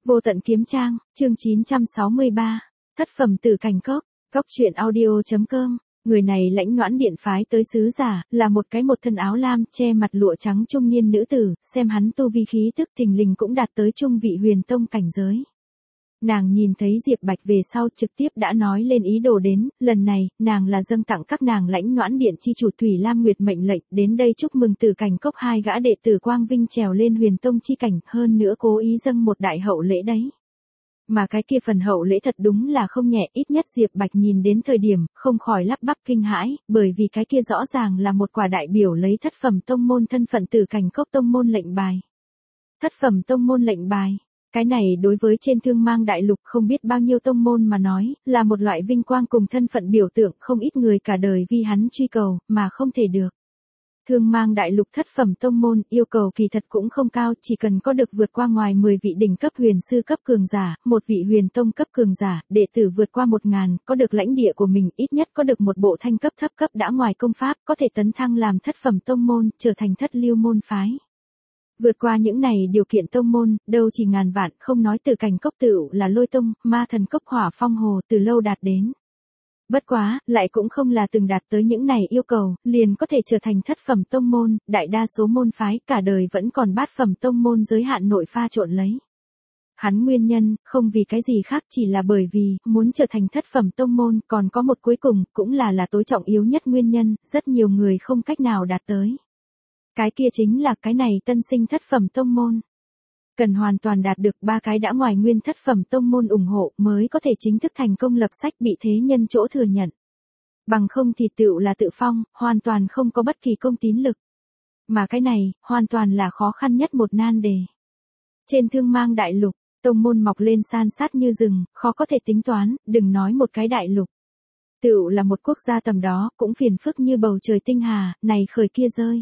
Vô tận kiếm trang, chương 963, thất phẩm tử cảnh cốc, cốc truyện audio.com. Người này lãnh noãn điện phái tới sứ giả, là một thân áo lam, che mặt lụa trắng trung niên nữ tử, xem hắn tu vi khí tức thình lình cũng đạt tới trung vị huyền tông cảnh giới. Nàng nhìn thấy Diệp Bạch về sau trực tiếp đã nói lên ý đồ đến, lần này, nàng là dâng tặng các nàng lãnh noãn điện chi chủ Thủy Lam Nguyệt mệnh lệnh, đến đây chúc mừng tử cảnh cốc hai gã đệ tử quang vinh trèo lên huyền tông chi cảnh, hơn nữa cố ý dâng một đại hậu lễ đấy. Mà cái kia phần hậu lễ thật đúng là không nhẹ, ít nhất Diệp Bạch nhìn đến thời điểm, không khỏi lắp bắp kinh hãi, bởi vì cái kia rõ ràng là một quả đại biểu lấy thất phẩm tông môn thân phận tử cảnh cốc tông môn lệnh bài. Thất phẩm tông môn lệnh bài. Cái này đối với trên Thương Mang Đại Lục không biết bao nhiêu tông môn mà nói, là một loại vinh quang cùng thân phận biểu tượng, không ít người cả đời vì hắn truy cầu, mà không thể được. Thương Mang Đại Lục thất phẩm tông môn, yêu cầu kỳ thật cũng không cao, chỉ cần có được vượt qua ngoài 10 vị đỉnh cấp huyền sư cấp cường giả, một vị huyền tông cấp cường giả, đệ tử vượt qua 1000, có được lãnh địa của mình, ít nhất có được một bộ thanh cấp thấp cấp đã ngoài công pháp, có thể tấn thăng làm thất phẩm tông môn, trở thành thất lưu môn phái. Vượt qua những này điều kiện tông môn, đâu chỉ ngàn vạn, không nói tử cảnh cốc tựu là Lôi Tông, Ma Thần Cốc Hỏa Phong Hồ từ lâu đạt đến. Bất quá, lại cũng không là từng đạt tới những này yêu cầu, liền có thể trở thành thất phẩm tông môn, đại đa số môn phái cả đời vẫn còn bát phẩm tông môn giới hạn nội pha trộn lấy. Hắn nguyên nhân, không vì cái gì khác chỉ là bởi vì, muốn trở thành thất phẩm tông môn, còn có một cuối cùng, cũng là tối trọng yếu nhất nguyên nhân, rất nhiều người không cách nào đạt tới. Cái kia chính là cái này tân sinh thất phẩm tông môn. Cần hoàn toàn đạt được 3 cái đã ngoài nguyên thất phẩm tông môn ủng hộ mới có thể chính thức thành công lập sách bị thế nhân chỗ thừa nhận. Bằng không thì tựu là tự phong, hoàn toàn không có bất kỳ công tín lực. Mà cái này, hoàn toàn là khó khăn nhất một nan đề. Trên Thương Mang Đại Lục, tông môn mọc lên san sát như rừng, khó có thể tính toán, đừng nói một cái đại lục. Tựu là một quốc gia tầm đó, cũng phiền phức như bầu trời tinh hà, này khởi kia rơi.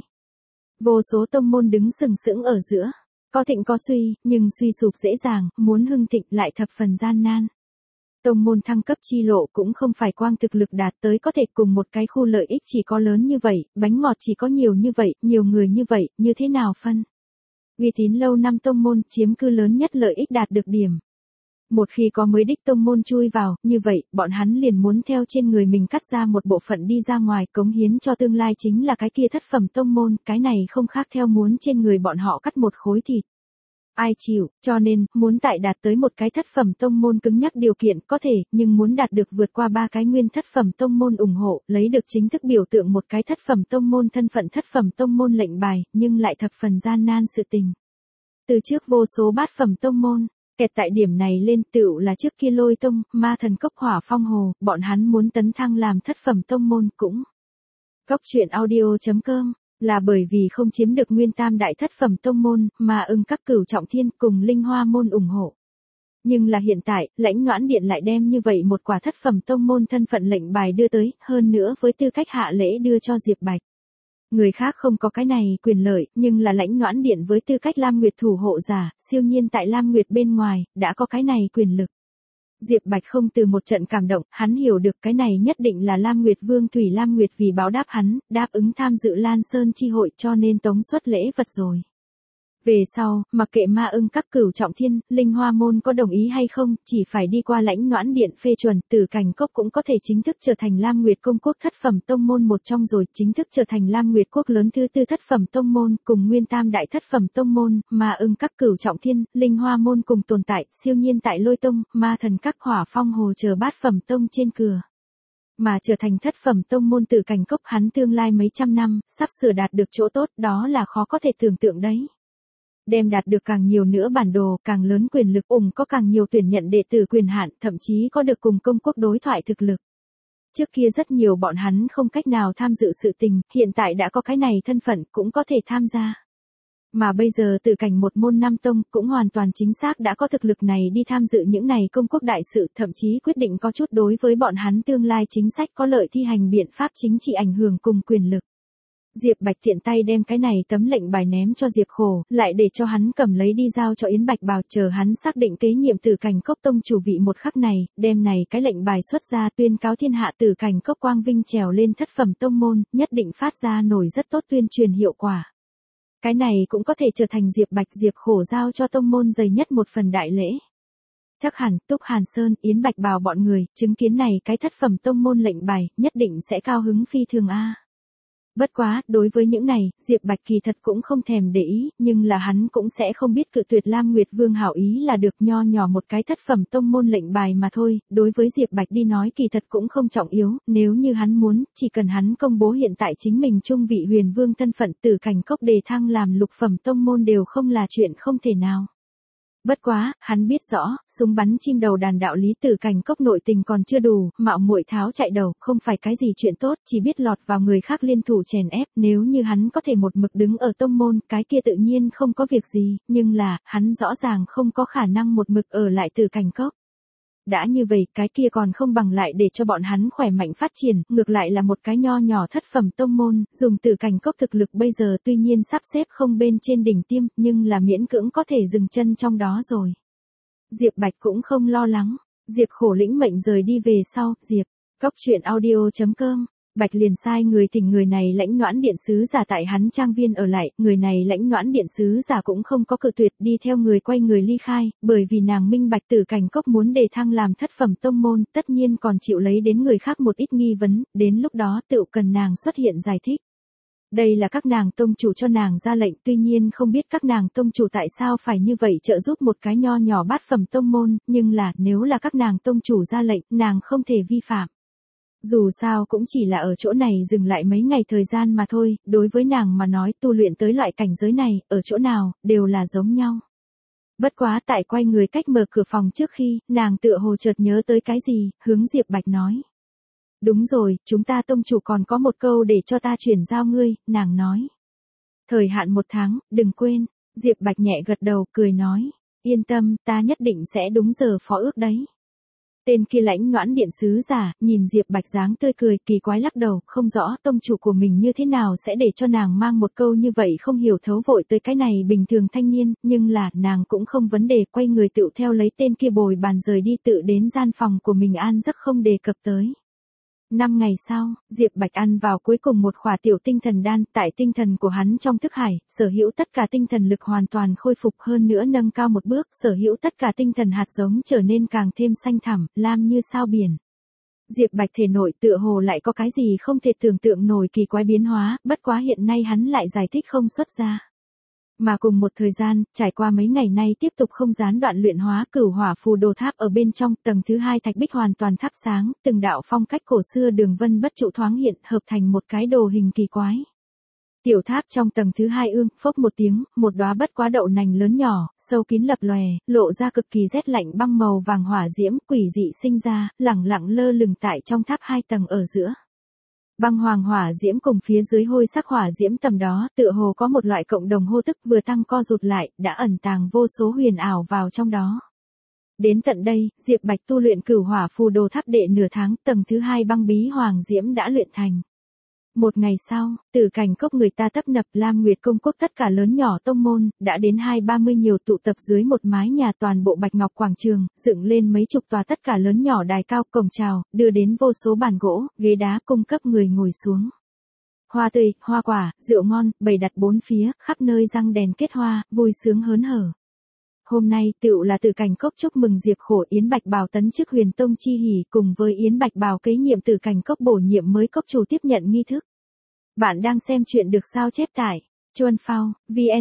Vô số tông môn đứng sừng sững ở giữa, có thịnh có suy, nhưng suy sụp dễ dàng, muốn hưng thịnh lại thập phần gian nan. Tông môn thăng cấp chi lộ cũng không phải quang thực lực đạt tới có thể cùng một cái khu lợi ích chỉ có lớn như vậy, bánh ngọt chỉ có nhiều như vậy, nhiều người như vậy, như thế nào phân. Uy tín lâu năm tông môn chiếm cư lớn nhất lợi ích đạt được điểm. Một khi có mới đích tông môn chui vào, như vậy, bọn hắn liền muốn theo trên người mình cắt ra một bộ phận đi ra ngoài cống hiến cho tương lai chính là cái kia thất phẩm tông môn, cái này không khác theo muốn trên người bọn họ cắt một khối thịt. Ai chịu, cho nên, muốn tại đạt tới một cái thất phẩm tông môn cứng nhắc điều kiện có thể, nhưng muốn đạt được vượt qua 3 cái nguyên thất phẩm tông môn ủng hộ, lấy được chính thức biểu tượng một cái thất phẩm tông môn thân phận thất phẩm tông môn lệnh bài, nhưng lại thập phần gian nan sự tình. Từ trước vô số bát phẩm tông môn, kẹt tại điểm này lên tựu là trước kia Lôi Tông, Ma Thần Cốc Hỏa Phong Hồ, bọn hắn muốn tấn thăng làm thất phẩm tông môn cũng. Cốc truyện audio.com, là bởi vì không chiếm được nguyên tam đại thất phẩm tông môn, mà ưng các cửu trọng thiên cùng linh hoa môn ủng hộ. Nhưng là hiện tại, lãnh noãn điện lại đem như vậy một quả thất phẩm tông môn thân phận lệnh bài đưa tới, hơn nữa với tư cách hạ lễ đưa cho Diệp Bạch. Người khác không có cái này quyền lợi, nhưng là lãnh noãn điện với tư cách Lam Nguyệt thủ hộ giả, siêu nhiên tại Lam Nguyệt bên ngoài, đã có cái này quyền lực. Diệp Bạch không từ một trận cảm động, hắn hiểu được cái này nhất định là Lam Nguyệt Vương Thủy Lam Nguyệt vì báo đáp hắn, đáp ứng tham dự Lan Sơn chi hội cho nên tống xuất lễ vật rồi. Về sau, mặc kệ ma ưng các cửu trọng thiên, linh hoa môn có đồng ý hay không, chỉ phải đi qua lãnh noãn điện phê chuẩn, tử cảnh cốc cũng có thể chính thức trở thành Lam Nguyệt công quốc thất phẩm tông môn một trong rồi, chính thức trở thành Lam Nguyệt quốc lớn thứ 4 thất phẩm tông môn, cùng nguyên tam đại thất phẩm tông môn, ma ưng các cửu trọng thiên, linh hoa môn cùng tồn tại, siêu nhiên tại Lôi Tông, Ma Thần các Hỏa Phong Hồ chờ bát phẩm tông trên cửa. Mà trở thành thất phẩm tông môn tử cảnh cốc hắn tương lai mấy trăm năm, sắp sửa đạt được chỗ tốt, đó là khó có thể tưởng tượng đấy. Đem đạt được càng nhiều nữa bản đồ, càng lớn quyền lực, có càng nhiều tuyển nhận đệ tử quyền hạn, thậm chí có được cùng công quốc đối thoại thực lực. Trước kia rất nhiều bọn hắn không cách nào tham dự sự tình, hiện tại đã có cái này thân phận cũng có thể tham gia. Mà bây giờ tử cảnh một môn năm tông cũng hoàn toàn chính xác đã có thực lực này đi tham dự những này công quốc đại sự, thậm chí quyết định có chút đối với bọn hắn tương lai chính sách có lợi thi hành biện pháp chính trị ảnh hưởng cùng quyền lực. Diệp Bạch tiện tay đem cái này tấm lệnh bài ném cho Diệp Khổ, lại để cho hắn cầm lấy đi giao cho Yến Bạch Bào, chờ hắn xác định kế nhiệm tử cảnh cốc tông chủ vị một khắc này, đem này cái lệnh bài xuất ra tuyên cáo thiên hạ tử cảnh cốc quang vinh trèo lên thất phẩm tông môn, nhất định phát ra nổi rất tốt tuyên truyền hiệu quả. Cái này cũng có thể trở thành Diệp Bạch Diệp Khổ giao cho tông môn dày nhất một phần đại lễ. Chắc hẳn Túc Hàn Sơn, Yến Bạch Bào bọn người, chứng kiến này cái thất phẩm tông môn lệnh bài, nhất định sẽ cao hứng phi thường a. Bất quá, đối với những này, Diệp Bạch kỳ thật cũng không thèm để ý, nhưng là hắn cũng sẽ không biết cự tuyệt Lam Nguyệt Vương hảo ý là được, nho nhỏ một cái thất phẩm tông môn lệnh bài mà thôi, đối với Diệp Bạch đi nói kỳ thật cũng không trọng yếu, nếu như hắn muốn, chỉ cần hắn công bố hiện tại chính mình trung vị huyền vương thân phận, Tử Cảnh Cốc đề thăng làm lục phẩm tông môn đều không là chuyện không thể nào. Bất quá, hắn biết rõ, súng bắn chim đầu đàn đạo lý, Tử Cảnh Cốc nội tình còn chưa đủ, mạo muội tháo chạy đầu, không phải cái gì chuyện tốt, chỉ biết lọt vào người khác liên thủ chèn ép, nếu như hắn có thể một mực đứng ở tông môn, cái kia tự nhiên không có việc gì, nhưng là, hắn rõ ràng không có khả năng một mực ở lại Tử Cảnh Cốc. Đã như vậy, cái kia còn không bằng lại để cho bọn hắn khỏe mạnh phát triển, ngược lại là một cái nho nhỏ thất phẩm tông môn, dùng Tử Cảnh Cốc thực lực bây giờ tuy nhiên sắp xếp không bên trên đỉnh tiêm, nhưng là miễn cưỡng có thể dừng chân trong đó rồi. Diệp Bạch cũng không lo lắng, Diệp khổ lĩnh mệnh rời đi về sau, Diệp, Cốc truyện audio.com. Bạch liền sai người thỉnh người này lãnh noãn điện sứ giả tại hắn trang viên ở lại, người này lãnh noãn điện sứ giả cũng không có cự tuyệt, đi theo người quay người ly khai, bởi vì nàng minh bạch Tử Cảnh Cốc muốn đề thăng làm thất phẩm tông môn, tất nhiên còn chịu lấy đến người khác một ít nghi vấn, đến lúc đó tựu cần nàng xuất hiện giải thích. Đây là các nàng tông chủ cho nàng ra lệnh, tuy nhiên không biết các nàng tông chủ tại sao phải như vậy trợ giúp một cái nho nhỏ bát phẩm tông môn, nhưng là nếu là các nàng tông chủ ra lệnh, nàng không thể vi phạm. Dù sao cũng chỉ là ở chỗ này dừng lại mấy ngày thời gian mà thôi, đối với nàng mà nói tu luyện tới loại cảnh giới này, ở chỗ nào, đều là giống nhau. Bất quá tại quay người cách mở cửa phòng trước khi, nàng tựa hồ chợt nhớ tới cái gì, hướng Diệp Bạch nói. Đúng rồi, chúng ta tông chủ còn có một câu để cho ta chuyển giao ngươi, nàng nói. Thời hạn 1 tháng, đừng quên, Diệp Bạch nhẹ gật đầu, cười nói. Yên tâm, ta nhất định sẽ đúng giờ phó ước đấy. Tên kia lãnh noãn điện sứ giả, nhìn Diệp Bạch dáng tươi cười, kỳ quái lắc đầu, không rõ tông chủ của mình như thế nào sẽ để cho nàng mang một câu như vậy không hiểu thấu vội tới cái này bình thường thanh niên, nhưng là, nàng cũng không vấn đề, quay người tựu theo lấy tên kia bồi bàn rời đi, tự đến gian phòng của mình an giấc không đề cập tới. 5 ngày sau, Diệp Bạch ăn vào cuối cùng một khỏa tiểu tinh thần đan, tại tinh thần của hắn trong thức hải, sở hữu tất cả tinh thần lực hoàn toàn khôi phục, hơn nữa nâng cao một bước, sở hữu tất cả tinh thần hạt giống trở nên càng thêm xanh thẳm, lam như sao biển. Diệp Bạch thể nội tựa hồ lại có cái gì không thể tưởng tượng nổi kỳ quái biến hóa, bất quá hiện nay hắn lại giải thích không xuất ra. Mà cùng một thời gian, trải qua mấy ngày nay tiếp tục không gián đoạn luyện hóa Cửu Hỏa Phù Đồ Tháp ở bên trong, tầng thứ 2 thạch bích hoàn toàn thắp sáng, từng đạo phong cách cổ xưa đường vân bất trụ thoáng hiện, hợp thành một cái đồ hình kỳ quái. Tiểu tháp trong tầng thứ 2 ương, phốc một tiếng, một đóa bất quá đậu nành lớn nhỏ, sâu kín lập lòe, lộ ra cực kỳ rét lạnh băng màu vàng hỏa diễm, quỷ dị sinh ra, lẳng lặng lơ lửng tại trong tháp 2 tầng ở giữa. Băng hoàng hỏa diễm cùng phía dưới hôi sắc hỏa diễm tầm đó, tựa hồ có một loại cộng đồng hô tức vừa tăng co rụt lại, đã ẩn tàng vô số huyền ảo vào trong đó. Đến tận đây, Diệp Bạch tu luyện Cửu Hỏa Phù Đồ Tháp đệ nửa tháng, tầng thứ 2 băng bí hoàng diễm đã luyện thành. Một ngày sau, Tử Cảnh Cốc người ta tấp nập, Lam Nguyệt Công Quốc tất cả lớn nhỏ tông môn, đã đến 20-30 nhiều tụ tập dưới một mái nhà, toàn bộ bạch ngọc quảng trường, dựng lên mấy chục tòa tất cả lớn nhỏ đài cao, cổng chào, đưa đến vô số bàn gỗ, ghế đá cung cấp người ngồi xuống. Hoa tươi, hoa quả, rượu ngon, bày đặt bốn phía, khắp nơi răng đèn kết hoa, vui sướng hớn hở. Hôm nay tựu là Tử Cảnh Cốc chúc mừng Diệp Khổ Yến Bạch Bào tấn chức Huyền Tông chi hỉ, cùng với Yến Bạch Bào kế nhiệm Tử Cảnh Cốc bổ nhiệm mới cốc chủ tiếp nhận nghi thức. Bạn đang xem chuyện được sao chép tại Chuan Phao,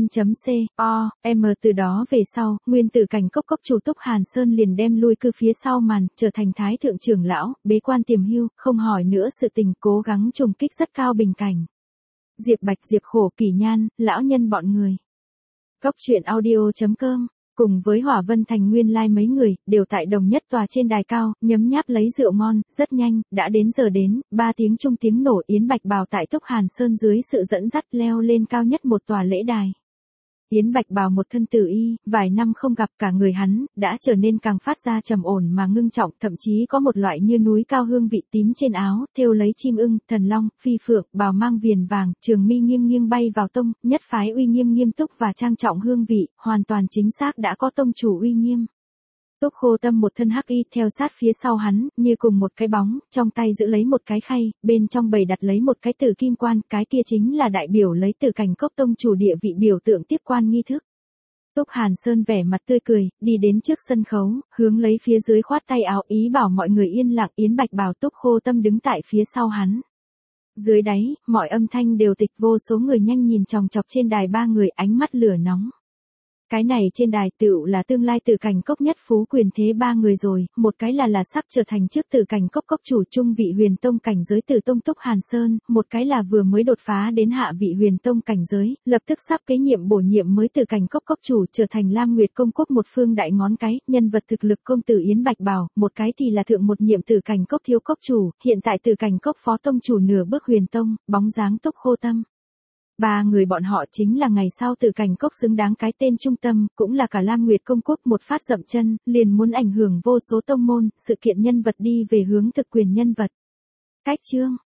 vn.com, từ đó về sau, nguyên Tử Cảnh Cốc cốc chủ Túc Hàn Sơn liền đem lui cư phía sau màn, trở thành thái thượng trưởng lão, bế quan tiềm hưu, không hỏi nữa sự tình, cố gắng trùng kích rất cao bình cảnh. Diệp Bạch, Diệp Khổ, Kỳ Nhan, lão nhân bọn người. Cốc truyện audio.com. Cùng với Hỏa Vân Thành nguyên lai mấy người, đều tại đồng nhất tòa trên đài cao, nhấm nháp lấy rượu ngon, rất nhanh, đã đến giờ đến, 3 tiếng chung tiếng nổ, Yến Bạch Bào tại Túc Hàn Sơn dưới sự dẫn dắt leo lên cao nhất một tòa lễ đài. Yến Bạch Bào một thân tử y, vài năm không gặp, cả người hắn, đã trở nên càng phát ra trầm ổn mà ngưng trọng, thậm chí có một loại như núi cao hương vị tím trên áo, thêu lấy chim ưng, thần long, phi phượng, bào mang viền vàng, trường mi nghiêng nghiêng bay vào tông, nhất phái uy nghiêm nghiêm túc và trang trọng hương vị, hoàn toàn chính xác đã có tông chủ uy nghiêm. Túc Khô Tâm một thân hắc y theo sát phía sau hắn, như cùng một cái bóng, trong tay giữ lấy một cái khay, bên trong bày đặt lấy một cái tử kim quan, cái kia chính là đại biểu lấy Tử Cảnh Cốc tông chủ địa vị biểu tượng tiếp quan nghi thức. Túc Hàn Sơn vẻ mặt tươi cười, đi đến trước sân khấu, hướng lấy phía dưới khoát tay áo ý bảo mọi người yên lặng. Yến Bạch Bảo Túc Khô Tâm đứng tại phía sau hắn. Dưới đáy, mọi âm thanh đều tịch, vô số người nhanh nhìn chòng chọc trên đài ba người, ánh mắt lửa nóng. Cái này trên đài tựu là tương lai Tử Cảnh Cốc nhất phú quyền thế ba người rồi, một cái là sắp trở thành trước Tử Cảnh Cốc cốc chủ trung vị Huyền Tông cảnh giới Tử Tông Túc Hàn Sơn, một cái là vừa mới đột phá đến hạ vị Huyền Tông cảnh giới, lập tức sắp kế nhiệm bổ nhiệm mới Tử Cảnh Cốc cốc chủ, trở thành Lam Nguyệt Công Quốc một phương đại ngón cái, nhân vật thực lực công tử Yến Bạch Bảo, một cái thì là thượng một nhiệm Tử Cảnh Cốc thiếu cốc chủ, hiện tại Tử Cảnh Cốc phó tông chủ nửa bước Huyền Tông, bóng dáng Túc Khô Tâm. Ba người bọn họ chính là ngày sau Tử Cảnh Cốc xứng đáng cái tên trung tâm, cũng là cả Lam Nguyệt Công Quốc một phát dậm chân, liền muốn ảnh hưởng vô số tông môn, sự kiện nhân vật đi về hướng thực quyền nhân vật. Cách chương